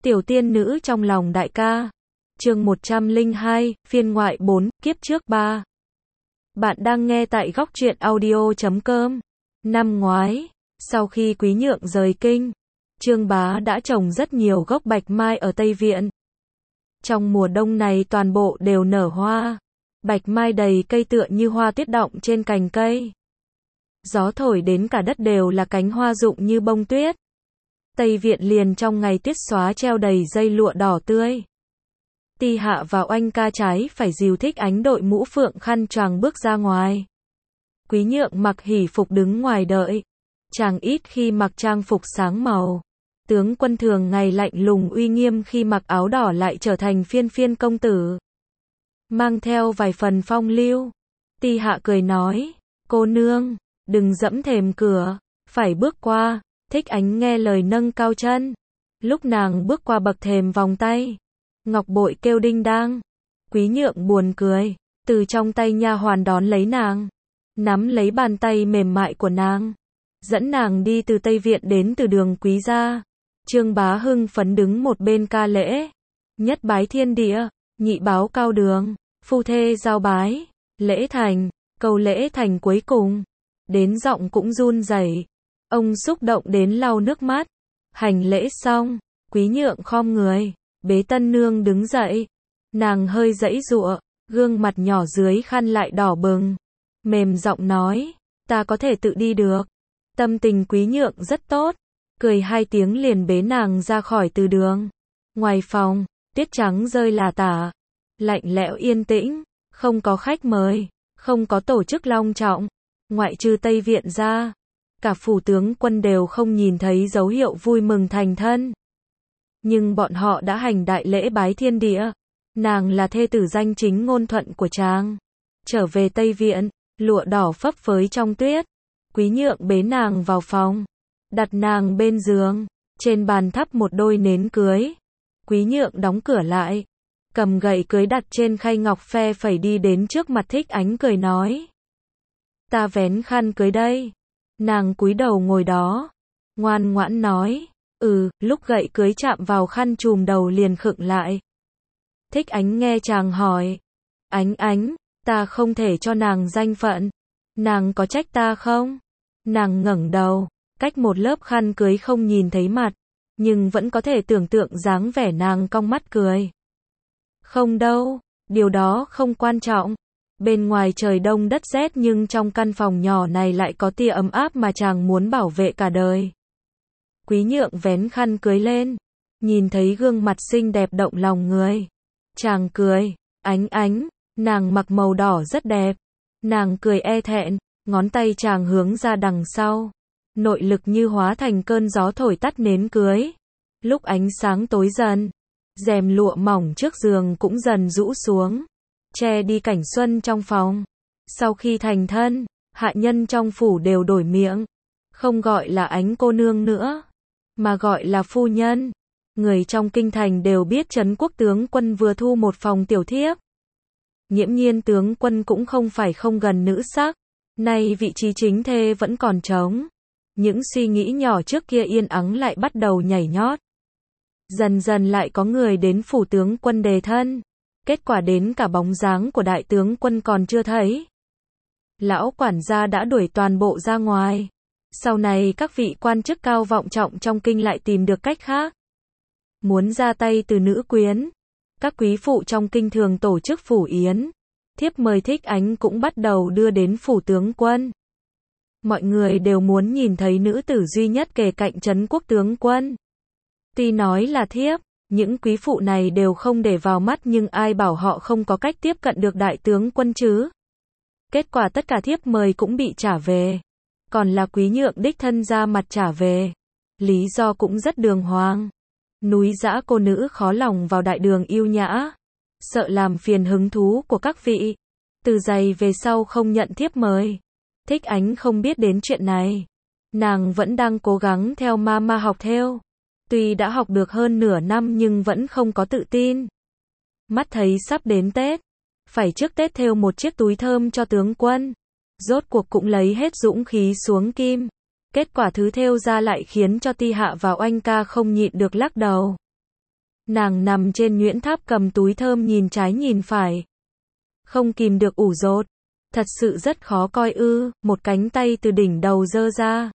Tiểu tiên nữ trong lòng đại ca. Chương 102, phiên ngoại 4, kiếp trước 3. Bạn đang nghe tại góc truyện audio.com. Năm ngoái, sau khi Quý Nhượng rời kinh, Trương Bá đã trồng rất nhiều gốc bạch mai ở Tây Viện. Trong mùa đông này toàn bộ đều nở hoa. Bạch mai đầy cây tựa như hoa tuyết đọng trên cành cây. Gió thổi đến cả đất đều là cánh hoa rụng như bông tuyết. Tây Viện liền trong ngày tuyết xóa treo đầy dây lụa đỏ tươi. Ti Hạ và Oanh ca trái phải dìu Thích Ánh đội mũ phượng khăn choàng bước ra ngoài. Quý Nhượng mặc hỷ phục đứng ngoài đợi. Chàng ít khi mặc trang phục sáng màu. Tướng quân thường ngày lạnh lùng uy nghiêm khi mặc áo đỏ lại trở thành phiên phiên công tử. Mang theo vài phần phong lưu. Ti Hạ cười nói, cô nương, đừng dẫm thềm cửa, phải bước qua. Thích Ánh nghe lời nâng cao chân. Lúc nàng bước qua bậc thềm vòng tay, ngọc bội kêu đinh đang. Quý Nhượng buồn cười, từ trong tay nha hoàn đón lấy nàng, nắm lấy bàn tay mềm mại của nàng, dẫn nàng đi từ Tây Viện đến từ đường Quý gia. Trương Bá hưng phấn đứng một bên ca lễ. Nhất bái thiên địa, nhị báo cao đường, phu thê giao bái, lễ thành, câu lễ thành cuối cùng. Đến giọng cũng run rẩy. Ông xúc động đến lau nước mắt. Hành lễ xong, Quý Nhượng khom người, bế tân nương đứng dậy. Nàng hơi giãy giụa, gương mặt nhỏ dưới khăn lại đỏ bừng. Mềm giọng nói, ta có thể tự đi được. Tâm tình Quý Nhượng rất tốt, cười hai tiếng liền bế nàng ra khỏi từ đường. Ngoài phòng, tuyết trắng rơi lả tả, lạnh lẽo yên tĩnh, không có khách mời, không có tổ chức long trọng, ngoại trừ Tây Viện ra. Cả phủ tướng quân đều không nhìn thấy dấu hiệu vui mừng thành thân. Nhưng bọn họ đã hành đại lễ bái thiên địa. Nàng là thê tử danh chính ngôn thuận của chàng. Trở về Tây Viện, lụa đỏ phấp phới trong tuyết. Quý Nhượng bế nàng vào phòng, đặt nàng bên giường, trên bàn thắp một đôi nến cưới. Quý Nhượng đóng cửa lại, cầm gậy cưới đặt trên khay ngọc phe phẩy đi đến trước mặt Thích Ánh cười nói, ta vén khăn cưới đây. Nàng cúi đầu ngồi đó, ngoan ngoãn nói, lúc gậy cưới chạm vào khăn trùm đầu liền khựng lại. Thích Ánh nghe chàng hỏi, Ánh, ta không thể cho nàng danh phận, nàng có trách ta không? Nàng ngẩng đầu, cách một lớp khăn cưới không nhìn thấy mặt, nhưng vẫn có thể tưởng tượng dáng vẻ nàng cong mắt cười. Không đâu, điều đó không quan trọng. Bên ngoài trời đông đất rét nhưng trong căn phòng nhỏ này lại có tia ấm áp mà chàng muốn bảo vệ cả đời. Quý Nhượng vén khăn cưới lên, nhìn thấy gương mặt xinh đẹp động lòng người. Chàng cười, Ánh, nàng mặc màu đỏ rất đẹp. Nàng cười e thẹn, ngón tay chàng hướng ra đằng sau. Nội lực như hóa thành cơn gió thổi tắt nến cưới. Lúc ánh sáng tối dần, rèm lụa mỏng trước giường cũng dần rũ xuống, che đi cảnh xuân trong phòng. Sau khi thành thân, hạ nhân trong phủ đều đổi miệng, không gọi là Ánh cô nương nữa, mà gọi là phu nhân. Người trong kinh thành đều biết Trấn Quốc tướng quân vừa thu một phòng tiểu thiếp. Nghiễm nhiên tướng quân cũng không phải không gần nữ sắc, nay vị trí chính thê vẫn còn trống. Những suy nghĩ nhỏ trước kia yên ắng lại bắt đầu nhảy nhót. Dần dần lại có người đến phủ tướng quân đề thân. Kết quả đến cả bóng dáng của đại tướng quân còn chưa thấy. Lão quản gia đã đuổi toàn bộ ra ngoài. Sau này các vị quan chức cao vọng trọng trong kinh lại tìm được cách khác. Muốn ra tay từ nữ quyến. Các quý phụ trong kinh thường tổ chức phủ yến. Thiếp mời Thích Ánh cũng bắt đầu đưa đến phủ tướng quân. Mọi người đều muốn nhìn thấy nữ tử duy nhất kề cạnh Trấn Quốc tướng quân. Tuy nói là thiếp, những quý phụ này đều không để vào mắt nhưng ai bảo họ không có cách tiếp cận được đại tướng quân chứ. Kết quả tất cả thiếp mời cũng bị trả về. Còn là Quý Nhượng đích thân ra mặt trả về. Lý do cũng rất đường hoàng. Núi dã cô nữ khó lòng vào đại đường yêu nhã. Sợ làm phiền hứng thú của các vị. Từ giày về sau không nhận thiếp mời. Thích Ánh không biết đến chuyện này. Nàng vẫn đang cố gắng theo mama học thêu. Tuy đã học được hơn nửa năm nhưng vẫn không có tự tin. Mắt thấy sắp đến Tết, phải trước Tết thêu một chiếc túi thơm cho tướng quân. Rốt cuộc cũng lấy hết dũng khí xuống kim. Kết quả thứ thêu ra lại khiến cho Ti Hạ và Oanh ca không nhịn được lắc đầu. Nàng nằm trên nhuyễn tháp cầm túi thơm nhìn trái nhìn phải. Không kìm được ủ rột. Thật sự rất khó coi ư, một cánh tay từ đỉnh đầu giơ ra.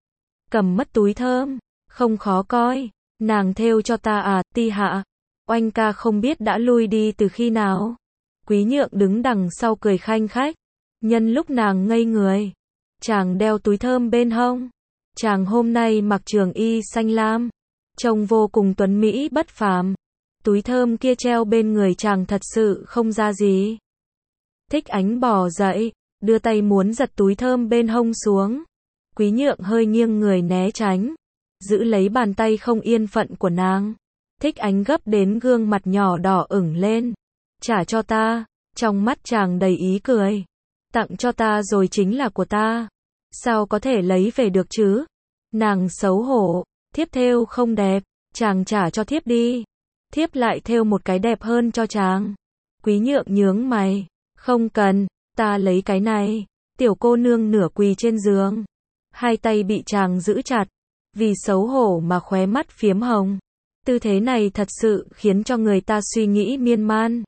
Cầm mất túi thơm, không khó coi. Nàng thêu cho ta à, Ti Hạ. Oanh ca không biết đã lui đi từ khi nào. Quý Nhượng đứng đằng sau cười khanh khách. Nhân lúc nàng ngây người, chàng đeo túi thơm bên hông. Chàng hôm nay mặc trường y xanh lam, trông vô cùng tuấn mỹ bất phàm. Túi thơm kia treo bên người chàng thật sự không ra gì. Thích Ánh bò dậy, đưa tay muốn giật túi thơm bên hông xuống. Quý Nhượng hơi nghiêng người né tránh, giữ lấy bàn tay không yên phận của nàng. Thích Ánh gấp đến gương mặt nhỏ đỏ ửng lên. Trả cho ta, trong mắt chàng đầy ý cười. Tặng cho ta rồi chính là của ta. Sao có thể lấy về được chứ? Nàng xấu hổ, thiếp thêu không đẹp, chàng trả cho thiếp đi. Thiếp lại thêu một cái đẹp hơn cho chàng. Quý Nhượng nhướng mày, không cần, ta lấy cái này. Tiểu cô nương nửa quỳ trên giường, hai tay bị chàng giữ chặt, vì xấu hổ mà khóe mắt phiếm hồng. Tư thế này thật sự khiến cho người ta suy nghĩ miên man.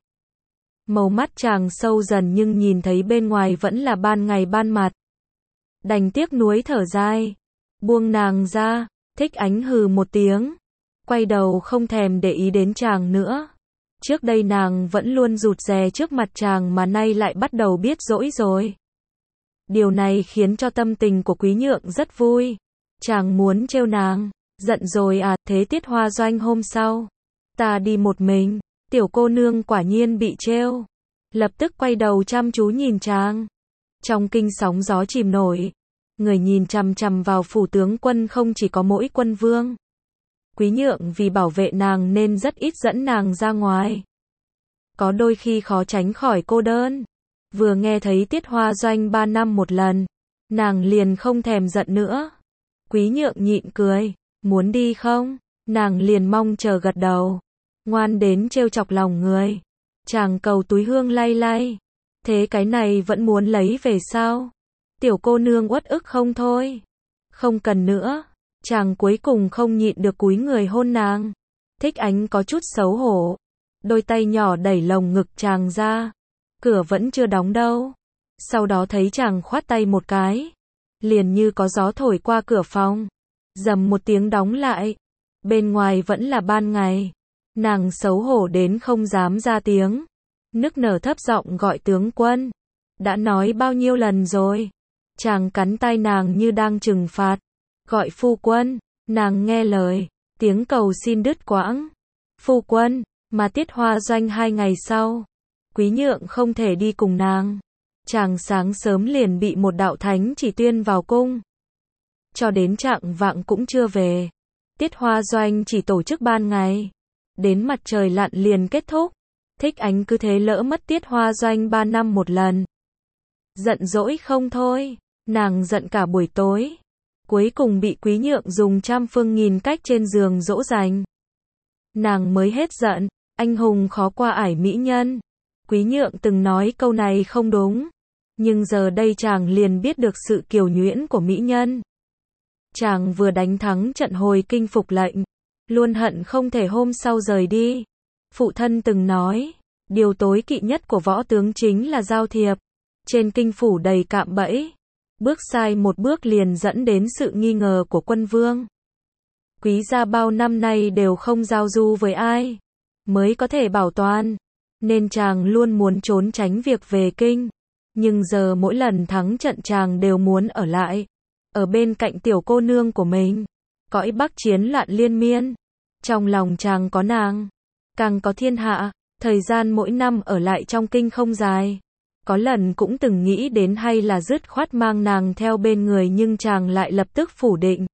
Màu mắt chàng sâu dần nhưng nhìn thấy bên ngoài vẫn là ban ngày ban mặt. Đành tiếc nuối thở dài, buông nàng ra. Thích Ánh hừ một tiếng, quay đầu không thèm để ý đến chàng nữa. Trước đây nàng vẫn luôn rụt rè trước mặt chàng mà nay lại bắt đầu biết dỗi rồi. Điều này khiến cho tâm tình của Quý Nhượng rất vui. Chàng muốn trêu nàng. Giận rồi à, thế tiết hoa doanh hôm sau. Ta đi một mình. Tiểu cô nương quả nhiên bị trêu. Lập tức quay đầu chăm chú nhìn chàng. Trong kinh sóng gió chìm nổi. Người nhìn chằm chằm vào phủ tướng quân không chỉ có mỗi quân vương. Quý Nhượng vì bảo vệ nàng nên rất ít dẫn nàng ra ngoài. Có đôi khi khó tránh khỏi cô đơn. Vừa nghe thấy tiết hoa doanh 3 năm một lần, nàng liền không thèm giận nữa. Quý Nhượng nhịn cười, muốn đi không? Nàng liền mong chờ gật đầu. Ngoan đến trêu chọc lòng người. Chàng cầu túi hương lay lay. Thế cái này vẫn muốn lấy về sao? Tiểu cô nương uất ức không thôi. Không cần nữa. Chàng cuối cùng không nhịn được cúi người hôn nàng. Thích Ánh có chút xấu hổ. Đôi tay nhỏ đẩy lồng ngực chàng ra. Cửa vẫn chưa đóng đâu. Sau đó thấy chàng khoát tay một cái. Liền như có gió thổi qua cửa phòng. Rầm một tiếng đóng lại. Bên ngoài vẫn là ban ngày. Nàng xấu hổ đến không dám ra tiếng. Nức nở thấp giọng gọi tướng quân. Đã nói bao nhiêu lần rồi. Chàng cắn tay nàng như đang trừng phạt. Gọi phu quân. Nàng nghe lời. Tiếng cầu xin đứt quãng. Phu quân. Mà tiết hoa doanh 2 ngày sau. Quý Nhượng không thể đi cùng nàng. Chàng sáng sớm liền bị một đạo thánh chỉ tuyên vào cung. Cho đến chạng vạng cũng chưa về. Tiết hoa doanh chỉ tổ chức ban ngày. Đến mặt trời lặn liền kết thúc. Thích Ánh cứ thế lỡ mất tiết hoa doanh 3 năm một lần. Giận dỗi không thôi. Nàng giận cả buổi tối. Cuối cùng bị Quý Nhượng dùng trăm phương nghìn cách trên giường dỗ dành. Nàng mới hết giận. Anh hùng khó qua ải mỹ nhân. Quý Nhượng từng nói câu này không đúng. Nhưng giờ đây chàng liền biết được sự kiều nhuyễn của mỹ nhân. Chàng vừa đánh thắng trận hồi kinh phục lệnh. Luôn hận không thể hôm sau rời đi. Phụ thân từng nói. Điều tối kỵ nhất của võ tướng chính là giao thiệp. Trên kinh phủ đầy cạm bẫy. Bước sai một bước liền dẫn đến sự nghi ngờ của quân vương. Quý gia bao năm nay đều không giao du với ai. Mới có thể bảo toàn. Nên chàng luôn muốn trốn tránh việc về kinh. Nhưng giờ mỗi lần thắng trận chàng đều muốn ở lại. Ở bên cạnh tiểu cô nương của mình. Cõi Bắc chiến loạn liên miên. Trong lòng chàng có nàng. Càng có thiên hạ. Thời gian mỗi năm ở lại trong kinh không dài. Có lần cũng từng nghĩ đến hay là dứt khoát mang nàng theo bên người nhưng chàng lại lập tức phủ định.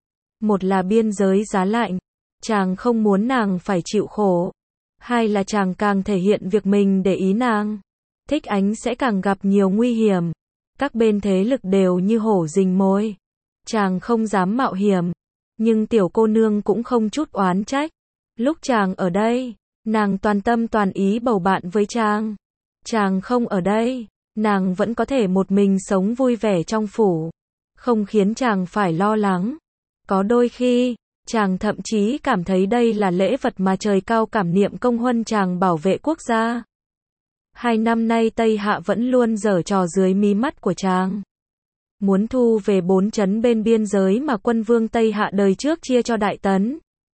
Một là biên giới giá lạnh. Chàng không muốn nàng phải chịu khổ. Hai là chàng càng thể hiện việc mình để ý nàng. Thích Ánh sẽ càng gặp nhiều nguy hiểm. Các bên thế lực đều như hổ rình mồi. Chàng không dám mạo hiểm. Nhưng tiểu cô nương cũng không chút oán trách. Lúc chàng ở đây, nàng toàn tâm toàn ý bầu bạn với chàng. Chàng không ở đây, nàng vẫn có thể một mình sống vui vẻ trong phủ. Không khiến chàng phải lo lắng. Có đôi khi, Chàng thậm chí cảm thấy đây là lễ vật mà trời cao cảm niệm công huân chàng bảo vệ quốc gia. 2 năm nay Tây Hạ vẫn luôn giở trò dưới mí mắt của chàng. Muốn thu về 4 trấn bên biên giới mà quân vương Tây Hạ đời trước chia cho Đại Tấn.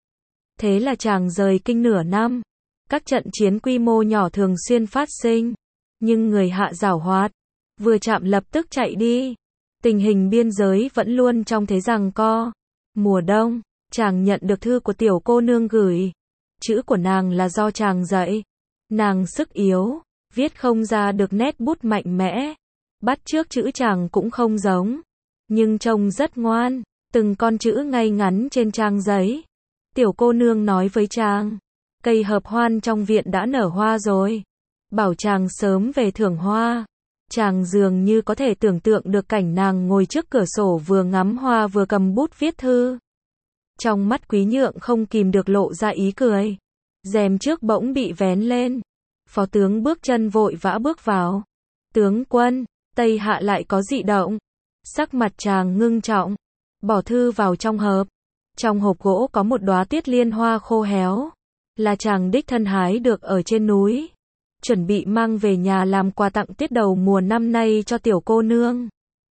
Thế là chàng rời kinh nửa năm. Các trận chiến quy mô nhỏ thường xuyên phát sinh. Nhưng người Hạ giảo hoạt. Vừa chạm lập tức chạy đi. Tình hình biên giới vẫn luôn trong thế giằng co. Mùa đông, chàng nhận được thư của tiểu cô nương gửi. Chữ của nàng là do chàng dạy. Nàng sức yếu, viết không ra được nét bút mạnh mẽ. Bắt chước chữ chàng cũng không giống. Nhưng trông rất ngoan, từng con chữ ngay ngắn trên trang giấy. Tiểu cô nương nói với chàng, cây hợp hoan trong viện đã nở hoa rồi. Bảo chàng sớm về thưởng hoa. Chàng dường như có thể tưởng tượng được cảnh nàng ngồi trước cửa sổ vừa ngắm hoa vừa cầm bút viết thư. Trong mắt Quý Nhượng không kìm được lộ ra ý cười. Rèm trước bỗng bị vén lên. Phó tướng bước chân vội vã bước vào. Tướng quân, Tây Hạ lại có dị động. Sắc mặt chàng ngưng trọng. Bỏ thư vào trong hộp. Trong hộp gỗ có một đóa tiết liên hoa khô héo. Là chàng đích thân hái được ở trên núi. Chuẩn bị mang về nhà làm quà tặng tiết đầu mùa năm nay cho tiểu cô nương.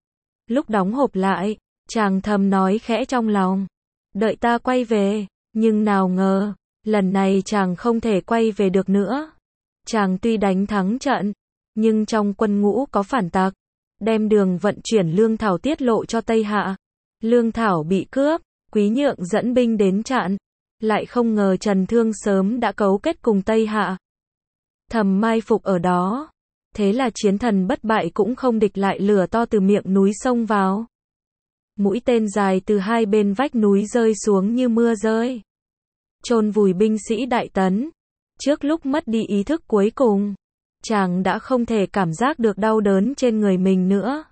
Lúc đóng hộp lại, chàng thầm nói khẽ trong lòng. Đợi ta quay về, nhưng nào ngờ, lần này chàng không thể quay về được nữa. Chàng tuy đánh thắng trận, nhưng trong quân ngũ có phản tặc, đem đường vận chuyển lương thảo tiết lộ cho Tây Hạ. Lương thảo bị cướp, Quý Nhượng dẫn binh đến chặn, lại không ngờ Trần Thương sớm đã cấu kết cùng Tây Hạ. Thầm mai phục ở đó. Thế là chiến thần bất bại cũng không địch lại lửa to từ miệng núi xông vào. Mũi tên dài từ hai bên vách núi rơi xuống như mưa rơi. Chôn vùi binh sĩ Đại Tấn. Trước lúc mất đi ý thức cuối cùng, chàng đã không thể cảm giác được đau đớn trên người mình nữa.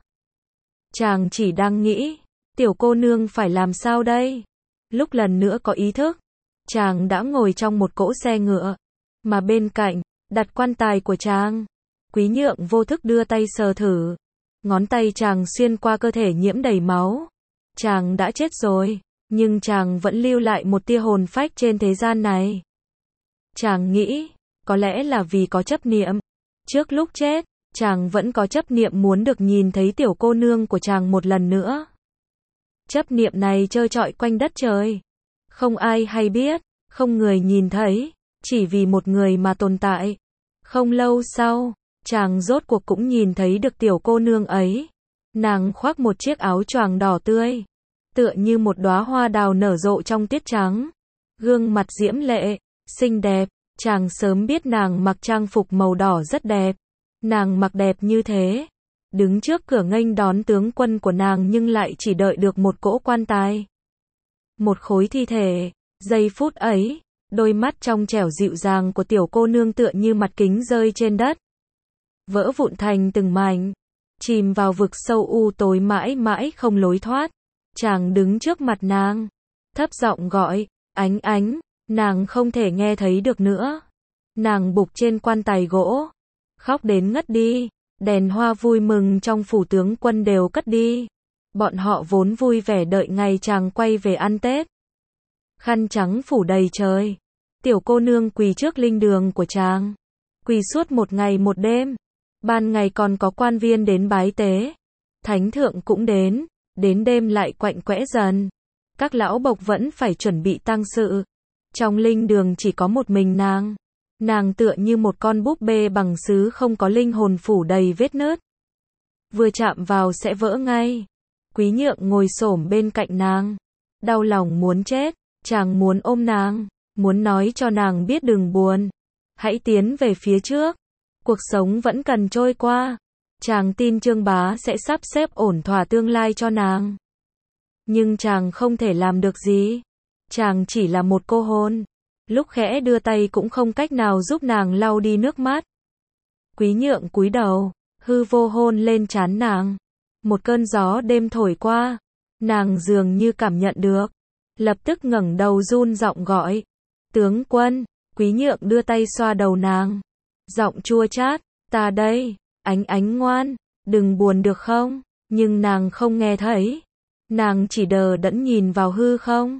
Chàng chỉ đang nghĩ, tiểu cô nương phải làm sao đây? Lúc lần nữa có ý thức, chàng đã ngồi trong một cỗ xe ngựa, mà bên cạnh, đặt quan tài của chàng. Quý Nhượng vô thức đưa tay sờ thử. Ngón tay chàng xuyên qua cơ thể nhiễm đầy máu. Chàng đã chết rồi, nhưng chàng vẫn lưu lại một tia hồn phách trên thế gian này. Chàng nghĩ, có lẽ là vì có chấp niệm. Trước lúc chết, chàng vẫn có chấp niệm muốn được nhìn thấy tiểu cô nương của chàng một lần nữa. Chấp niệm này trơ trọi quanh đất trời. Không ai hay biết, không người nhìn thấy, chỉ vì một người mà tồn tại. Không lâu sau, chàng rốt cuộc cũng nhìn thấy được tiểu cô nương ấy. Nàng khoác một chiếc áo choàng đỏ tươi, tựa như một đóa hoa đào nở rộ trong tiết trắng. Gương mặt diễm lệ, xinh đẹp, chàng sớm biết nàng mặc trang phục màu đỏ rất đẹp. Nàng mặc đẹp như thế, đứng trước cửa nghênh đón tướng quân của nàng nhưng lại chỉ đợi được một cỗ quan tài. Một khối thi thể, giây phút ấy, đôi mắt trong trẻo dịu dàng của tiểu cô nương tựa như mặt kính rơi trên đất. Vỡ vụn thành từng mảnh, chìm vào vực sâu u tối mãi mãi không lối thoát. Chàng đứng trước mặt nàng, thấp giọng gọi, Ánh Ánh, nàng không thể nghe thấy được nữa. Nàng bục trên quan tài gỗ, khóc đến ngất đi, đèn hoa vui mừng trong phủ tướng quân đều cất đi. Bọn họ vốn vui vẻ đợi ngày chàng quay về ăn Tết. Khăn trắng phủ đầy trời, tiểu cô nương quỳ trước linh đường của chàng, quỳ suốt một ngày một đêm. Ban ngày còn có quan viên đến bái tế, thánh thượng cũng đến đêm lại quạnh quẽ dần. Các lão bộc vẫn phải chuẩn bị tang sự. Trong linh đường chỉ có một mình nàng tựa như một con búp bê bằng sứ không có linh hồn phủ đầy vết nứt. Vừa chạm vào sẽ vỡ ngay. Quý Nhượng ngồi xổm bên cạnh nàng, đau lòng muốn chết, chàng muốn ôm nàng, muốn nói cho nàng biết đừng buồn, hãy tiến về phía trước. Cuộc sống vẫn cần trôi qua. Chàng tin Trương Bá sẽ sắp xếp ổn thỏa tương lai cho nàng. Nhưng chàng không thể làm được gì. Chàng chỉ là một cô hồn. Lúc khẽ đưa tay cũng không cách nào giúp nàng lau đi nước mắt. Quý Nhượng cúi đầu, hư vô hôn lên trán nàng. Một cơn gió đêm thổi qua, nàng dường như cảm nhận được, lập tức ngẩng đầu run giọng gọi, tướng quân. Quý Nhượng đưa tay xoa đầu nàng, giọng chua chát, ta đây, Ánh Ánh ngoan, đừng buồn được không? Nhưng nàng không nghe thấy, nàng chỉ đờ đẫn nhìn vào hư không.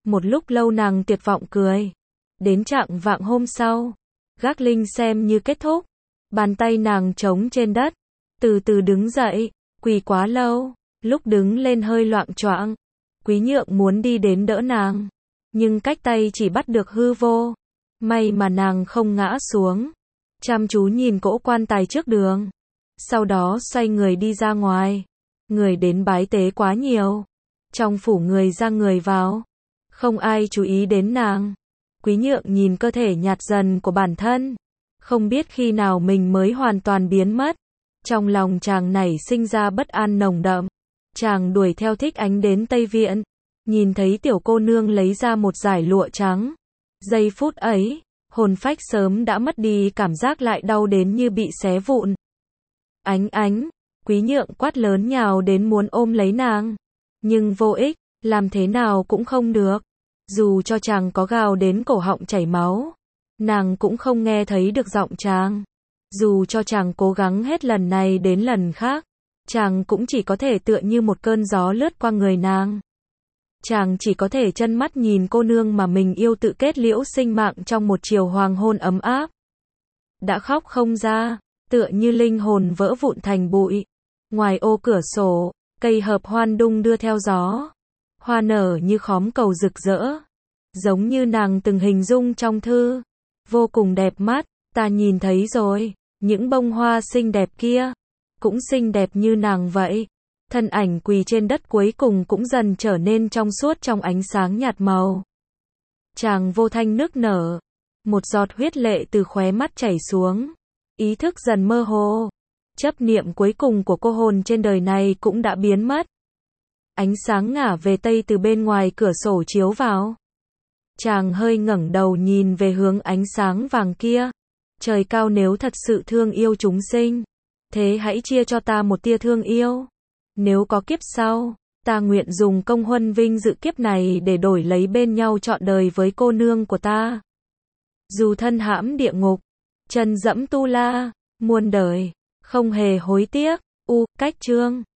Một lúc lâu nàng tuyệt vọng cười. Đến chạng vạng hôm sau, gác linh xem như kết thúc. Bàn tay nàng trống trên đất, từ từ đứng dậy, quỳ quá lâu, lúc đứng lên hơi loạng choạng. Quý Nhượng muốn đi đến đỡ nàng, nhưng cách tay chỉ bắt được hư vô. May mà nàng không ngã xuống, chăm chú nhìn cỗ quan tài trước đường. Sau đó xoay người đi ra ngoài. Người đến bái tế quá nhiều. Trong phủ người ra người vào. Không ai chú ý đến nàng. Quý Nhượng nhìn cơ thể nhạt dần của bản thân. Không biết khi nào mình mới hoàn toàn biến mất. Trong lòng chàng nảy sinh ra bất an nồng đậm. Chàng đuổi theo Thích Ánh đến Tây Viện. Nhìn thấy tiểu cô nương lấy ra một dải lụa trắng. Giây phút ấy, hồn phách sớm đã mất đi, cảm giác lại đau đến như bị xé vụn. Ánh Ánh, Quý Nhượng quát lớn nhào đến muốn ôm lấy nàng. Nhưng vô ích, làm thế nào cũng không được. Dù cho chàng có gào đến cổ họng chảy máu, nàng cũng không nghe thấy được giọng chàng. Dù cho chàng cố gắng hết lần này đến lần khác, chàng cũng chỉ có thể tựa như một cơn gió lướt qua người nàng. Chàng chỉ có thể chân mắt nhìn cô nương mà mình yêu tự kết liễu sinh mạng trong một chiều hoàng hôn ấm áp. Đã khóc không ra, tựa như linh hồn vỡ vụn thành bụi. Ngoài ô cửa sổ, cây hợp hoan đung đưa theo gió. Hoa nở như khóm cầu rực rỡ. Giống như nàng từng hình dung trong thư. Vô cùng đẹp mắt, ta nhìn thấy rồi. Những bông hoa xinh đẹp kia, cũng xinh đẹp như nàng vậy. Thân ảnh quỳ trên đất cuối cùng cũng dần trở nên trong suốt trong ánh sáng nhạt màu. Chàng vô thanh nức nở. Một giọt huyết lệ từ khóe mắt chảy xuống. Ý thức dần mơ hồ. Chấp niệm cuối cùng của cô hồn trên đời này cũng đã biến mất. Ánh sáng ngả về tây từ bên ngoài cửa sổ chiếu vào. Chàng hơi ngẩng đầu nhìn về hướng ánh sáng vàng kia. Trời cao, nếu thật sự thương yêu chúng sinh, thế hãy chia cho ta một tia thương yêu. Nếu có kiếp sau, ta nguyện dùng công huân vinh dự kiếp này để đổi lấy bên nhau trọn đời với cô nương của ta. Dù thân hãm địa ngục, chân dẫm tu la, muôn đời, không hề hối tiếc. Cách chương